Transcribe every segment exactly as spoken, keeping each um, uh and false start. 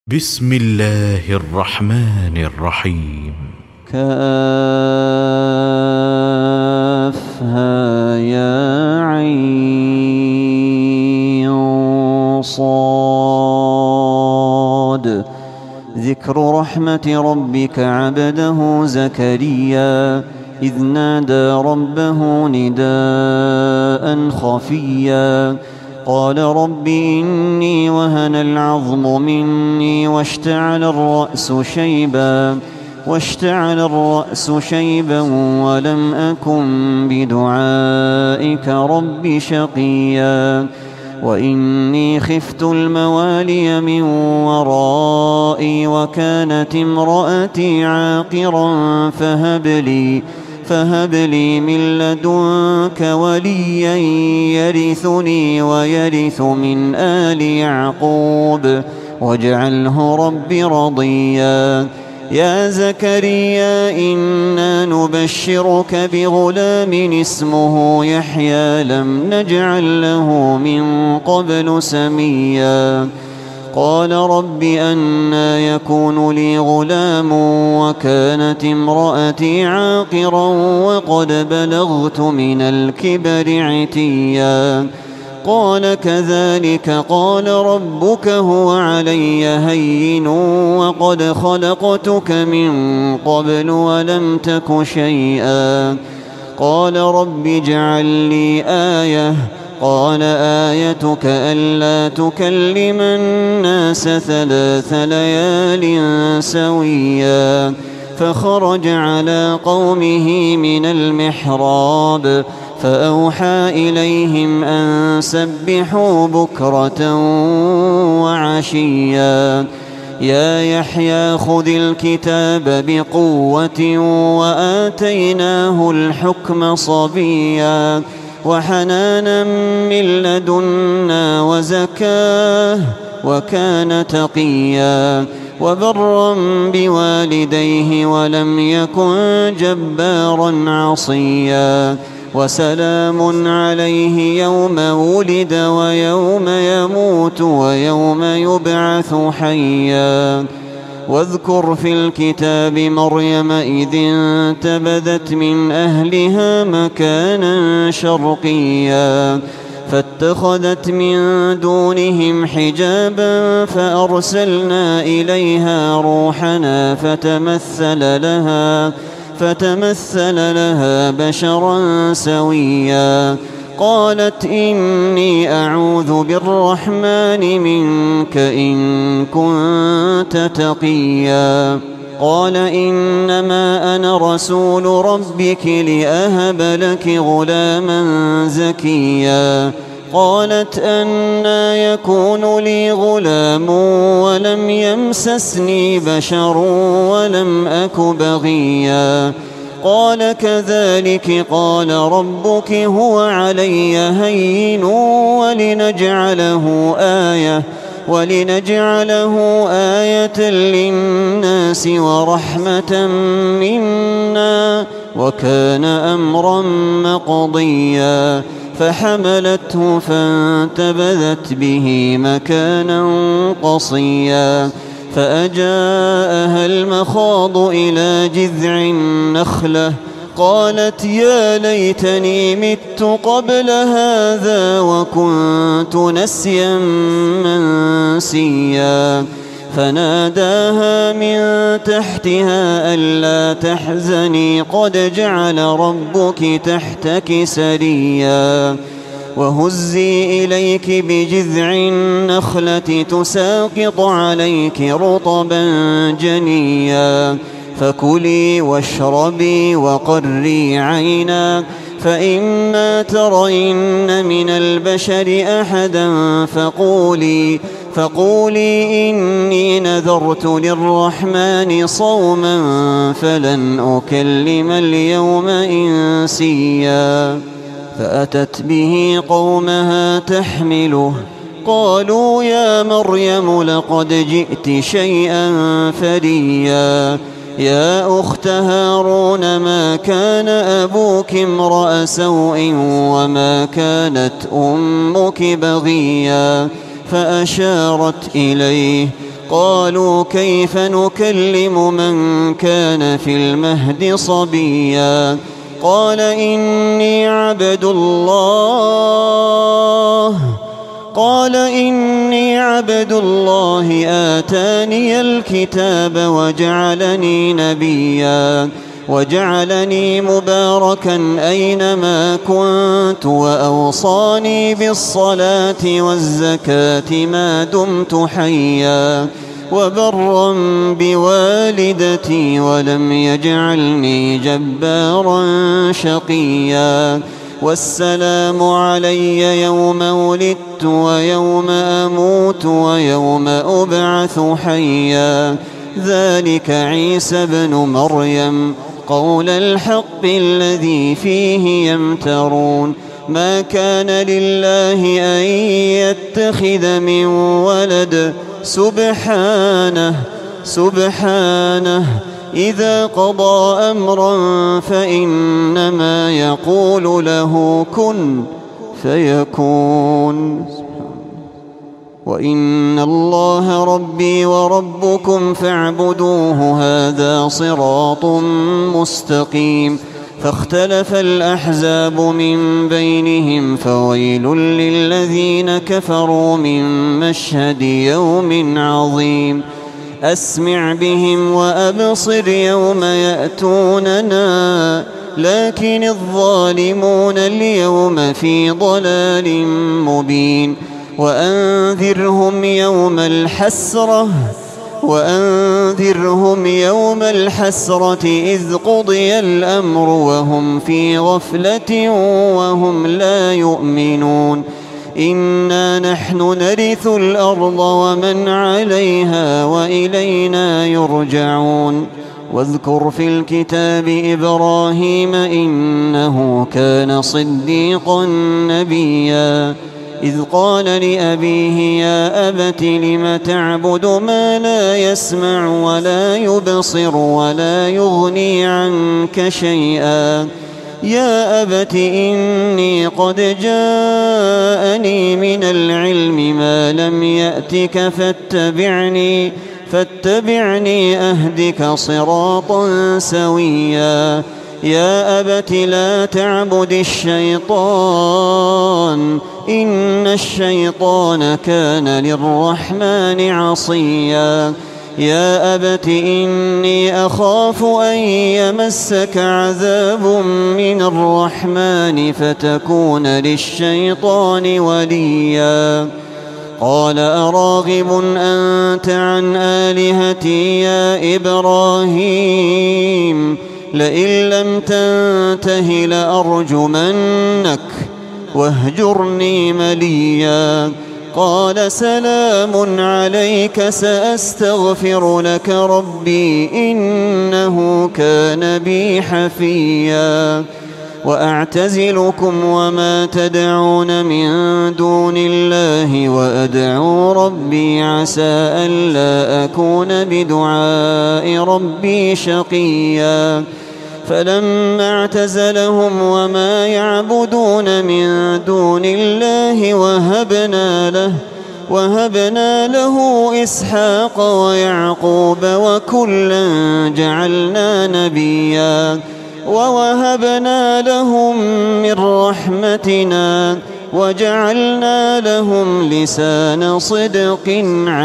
بسم الله الرحمن الرحيم. كافها يا عين صاد. ذكر رحمة ربك عبده زكريا إذ نادى ربه نداء خفيا قال رب إني وهن العظم مني واشتعل الرأس شيبا واشتعل الرأس شيبا ولم أكن بدعائك رب شقيا وإني خفت الموالي من ورائي وكانت امرأتي عاقرا فهب لي فهب لي من لدنك وليا يرثني ويرث من آل يعقوب واجعله رب رضيا. يا زكريا إنا نبشرك بغلام اسمه يحيى لم نجعل له من قبل سميا. قال رب أنى يكون لي غلام وكانت امرأتي عاقرا وقد بلغت من الكبر عتيا. قال كذلك قال ربك هو علي هين وقد خلقتك من قبل ولم تك شيئا. قال رب اجعل لي آية قال آيتك ألا تكلم الناس ثلاث ليال سويا. فخرج على قومه من المحراب فأوحى إليهم أن سبحوا بكرة وعشيا. يا يحيى خذ الكتاب بقوة وآتيناه الحكم صبيا وحنانا من لدنا وزكاه وكان تقيا وبرا بوالديه ولم يكن جبارا عصيا. وسلام عليه يوم ولد ويوم يموت ويوم يبعث حيا. واذكر في الكتاب مريم إذ انتبذت من أهلها مكانا شرقيا فاتخذت من دونهم حجابا فأرسلنا إليها روحنا فتمثل لها فتمثل لها بشرا سويا. قالت إني أعوذ بالرحمن منك إن كنت تقيا. قال إنما أنا رسول ربك لأهب لك غلاما زكيا. قالت أنى يكون لي غلام ولم يمسسني بشر ولم أك بغيا. قال كذلك قال ربك هو علي هين ولنجعله آية ولنجعله آية للناس ورحمة منا وكان أمرا مقضيا. فحملته فانتبذت به مكانا قصيا فأجاءها المخاض إلى جذع النخلة قالت يا ليتني مت قبل هذا وكنت نسيا منسيا. فناداها من تحتها ألا تحزني قد جعل ربك تحتك سريا. وهزي إليك بجذع النخلة تساقط عليك رطبا جنيا. فكلي واشربي وقري عينا فإما ترين من البشر أحدا فقولي فقولي إني نذرت للرحمن صوما فلن أكلم اليوم إنسيا. فأتت به قومها تحمله قالوا يا مريم لقد جئت شيئا فريا. يا أخت هارون ما كان أبوك امرأ سوء وما كانت أمك بغيا. فأشارت إليه قالوا كيف نكلم من كان في المهد صبيا قال إني عبد الله قال إني عبد الله آتاني الكتاب وجعلني نبيا وجعلني مباركا أينما كنت وأوصاني بالصلاة والزكاة ما دمت حيا وبرا بوالدتي ولم يجعلني جبارا شقيا والسلام علي يوم ولدت ويوم أموت ويوم أبعث حيا ذلك عيسى بن مريم قول الحق الذي فيه يمترون ما كان لله أن يتخذ من ولد سبحانه سبحانه إذا قضى أمرا فإنما يقول له كن فيكون وإن الله ربي وربكم فاعبدوه هذا صراط مستقيم فاختلف الأحزاب من بينهم فويل للذين كفروا من مشهد يوم عظيم أسمع بهم وأبصر يوم يأتوننا لكن الظالمون اليوم في ضلال مبين وأنذرهم يوم الحسرة وأنذرهم يوم الحسرة إذ قضي الأمر وهم في غفلة وهم لا يؤمنون إنا نحن نرث الأرض ومن عليها وإلينا يرجعون واذكر في الكتاب إبراهيم إنه كان صديقا نبيا إذ قال لأبيه يا أبت لم تعبد ما لا يسمع ولا يبصر ولا يغني عنك شيئا يا أبت إني قد جاءني من العلم ما لم يأتك فاتبعني فاتبعني أهدك صراطا سويا يا أبت لا تعبد الشيطان إن الشيطان كان للرحمن عصيا يا أبت إني أخاف أن يمسك عذاب من الرحمن فتكون للشيطان وليا قال أراغب أنت عن آلهتي يا إبراهيم لئن لم تنته لأرجمنك واهجرني مليا قال سلام عليك سأستغفر لك ربي إنه كان بي حفيا وأعتزلكم وما تدعون من دون الله وأدعو ربي عسى ألا أكون بدعاء ربي شقيا فلما اعتزلهم وما يعبدون من دون الله وهبنا له وهبنا له إسحاق ويعقوب وكلا جعلنا نبيا ووهبنا لهم من رحمتنا وجعلنا لهم لسان صدق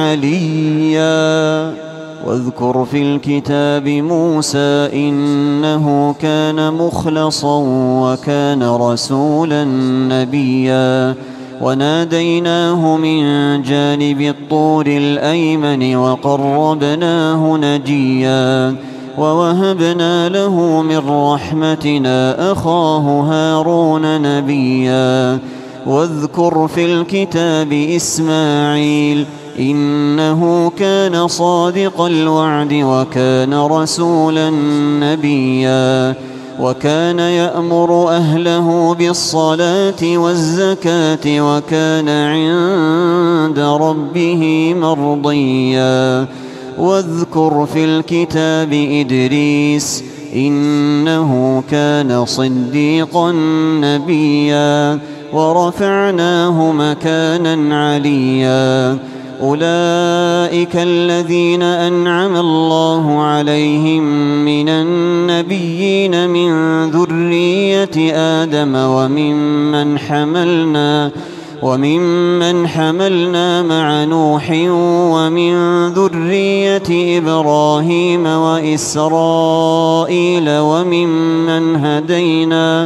عليا واذكر في الكتاب موسى إنه كان مخلصا وكان رسولا نبيا وناديناه من جانب الطور الأيمن وقربناه نجيا ووهبنا له من رحمتنا أخاه هارون نبيا واذكر في الكتاب إسماعيل إنه كان صادق الوعد وكان رسولا نبيا وكان يأمر أهله بالصلاة والزكاة وكان عند ربه مرضيا واذكر في الكتاب إدريس إنه كان صديقا نبيا ورفعناه مكانا عليا أولئك الذين أنعم الله عليهم من النبيين من ذرية آدم وممن حملنا وممن حملنا مع نوح ومن ذرية إبراهيم وإسرائيل وممن هدينا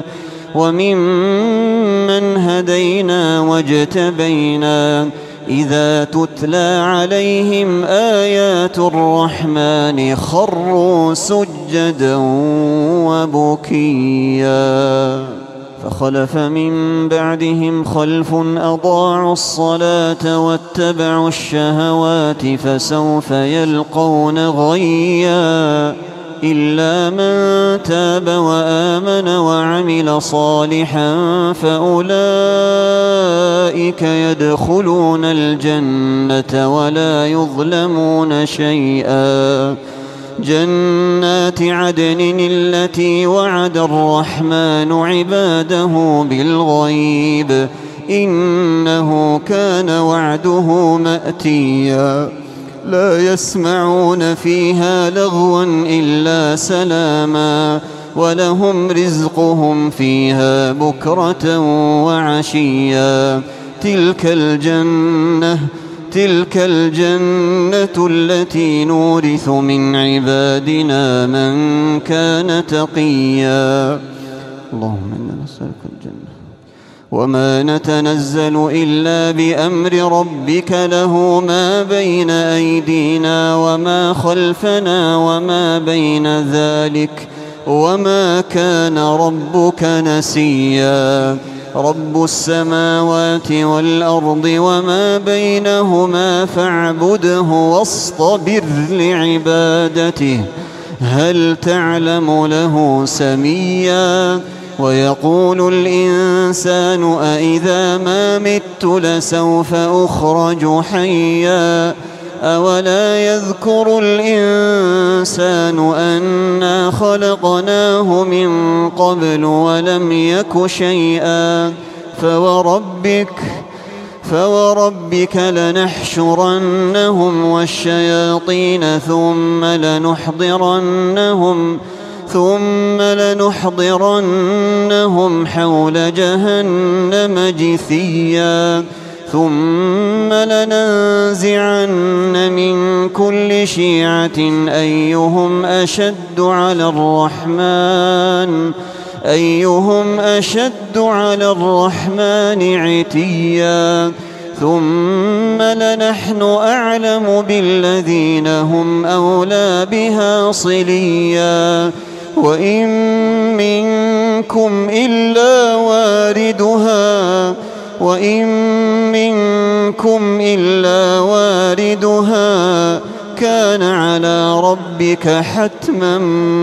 وممن هدينا واجتبينا إذا تتلى عليهم آيات الرحمن خروا سجدا وبكيا فخلف من بعدهم خلف أضاعوا الصلاة واتبعوا الشهوات فسوف يلقون غيا إلا من تاب وآمن وعمل صالحا فأولئك يدخلون الجنة ولا يظلمون شيئا جنات عدن التي وعد الرحمن عباده بالغيب إنه كان وعده مأتيا لا يسمعون فيها لغوا إلا سلاما ولهم رزقهم فيها بكرة وعشيا تلك الجنة تلك الجنة التي نورث من عبادنا من كان تقيا اللهم إنا نسألك الجنة وما نتنزل إلا بأمر ربك له ما بين أيدينا وما خلفنا وما بين ذلك وما كان ربك نسيا رب السماوات والأرض وما بينهما فاعبده واصطبر لعبادته هل تعلم له سميا ويقول الإنسان أإذا ما مت لسوف أخرج حيا أولا يذكر الإنسان أنا خلقناه من قبل ولم يك شيئا فوربك فوربك لنحشرنهم والشياطين ثم لنحضرنهم ثم لنحضرنهم حول جهنم جثيا ثم لننزعن من كل شيعة أيهم أشد على الرحمن أيهم أشد على الرحمن عتيا ثم لنحن أعلم بالذين هم أولى بها صليا وإن منكم إلا واردها وإن منكم إلا واردها كان على ربك حتما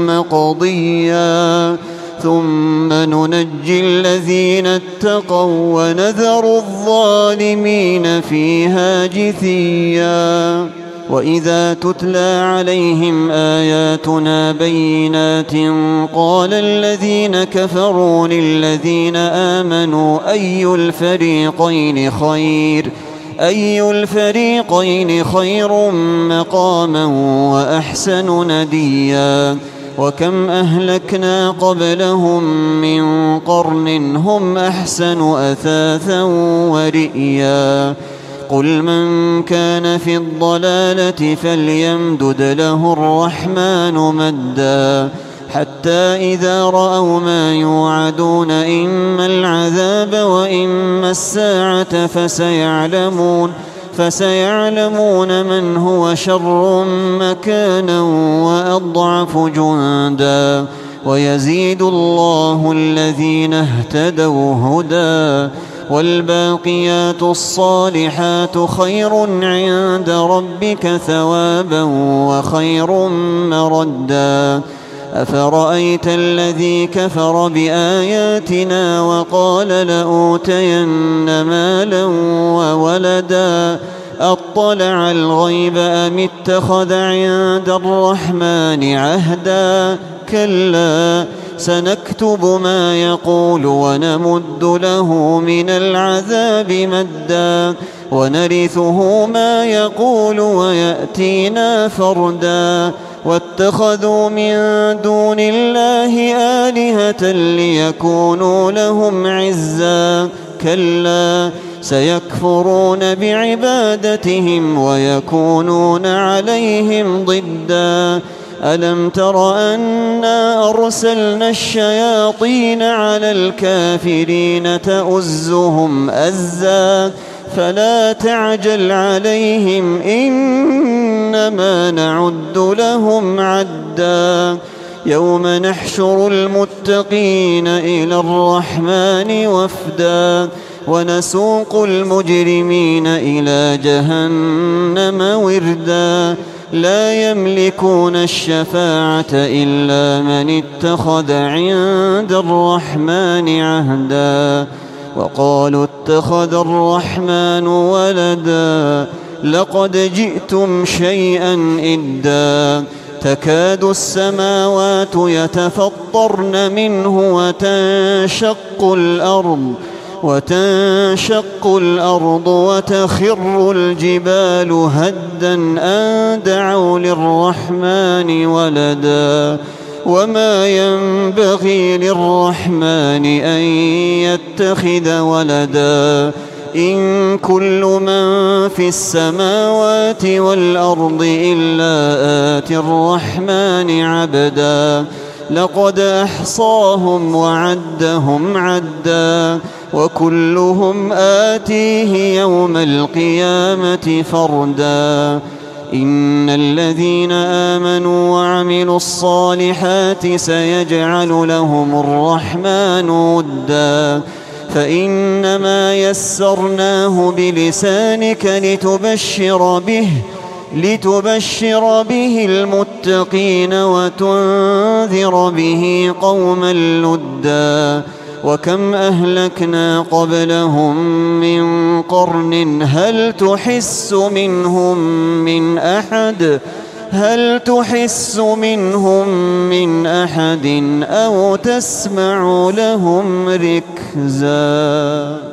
مقضيا ثم ننجي الذين اتقوا ونذر الظالمين فيها جثيا وإذا تتلى عليهم آياتنا بينات قال الذين كفروا للذين آمنوا أي الفريقين خير أي الفريقين خير مقاما وأحسن نديا وكم أهلكنا قبلهم من قرن هم أحسن أثاثا ورئيا قل من كان في الضلالة فليمدد له الرحمن مدا حتى إذا رأوا ما يوعدون إما العذاب وإما الساعة فسيعلمون فسيعلمون من هو شر مكانا وأضعف جندا ويزيد الله الذين اهتدوا هدى والباقيات الصالحات خير عند ربك ثوابا وخير مردا أفرأيت الذي كفر بآياتنا وقال لأوتين مالا وولدا أطلع الغيب أم اتخذ عند الرحمن عهدا كلا سنكتب ما يقول ونمد له من العذاب مدا ونرثه ما يقول ويأتينا فردا واتخذوا من دون الله آلهة ليكونوا لهم عزا كلا سيكفرون بعبادتهم ويكونون عليهم ضدا ألم تر أنا أرسلنا الشياطين على الكافرين تؤزهم أزا فلا تعجل عليهم إنما نعد لهم عدا يوم نحشر المتقين إلى الرحمن وفدا ونسوق المجرمين إلى جهنم وردا لا يملكون الشفاعة إلا من اتخذ عند الرحمن عهدا وقالوا اتخذ الرحمن ولدا لقد جئتم شيئا إدا تكاد السماوات يتفطرن منه وتنشق الأرض وتنشق الأرض وتخر الجبال هدا أن دعوا للرحمن ولدا وما ينبغي للرحمن أن يتخذ ولدا إن كل من في السماوات والأرض إلا آتي الرحمن عبدا لقد أحصاهم وعدهم عدا وكلهم آتيه يوم القيامة فردا إن الذين آمنوا وعملوا الصالحات سيجعل لهم الرحمن ودا فإنما يسرناه بلسانك لتبشر به لتبشر به المتقين وتنذر به قوما لدا وكم أهلكنا قبلهم من قرن هل تحس منهم من أحد هل تحس منهم من أحد أو تسمع لهم ركزا.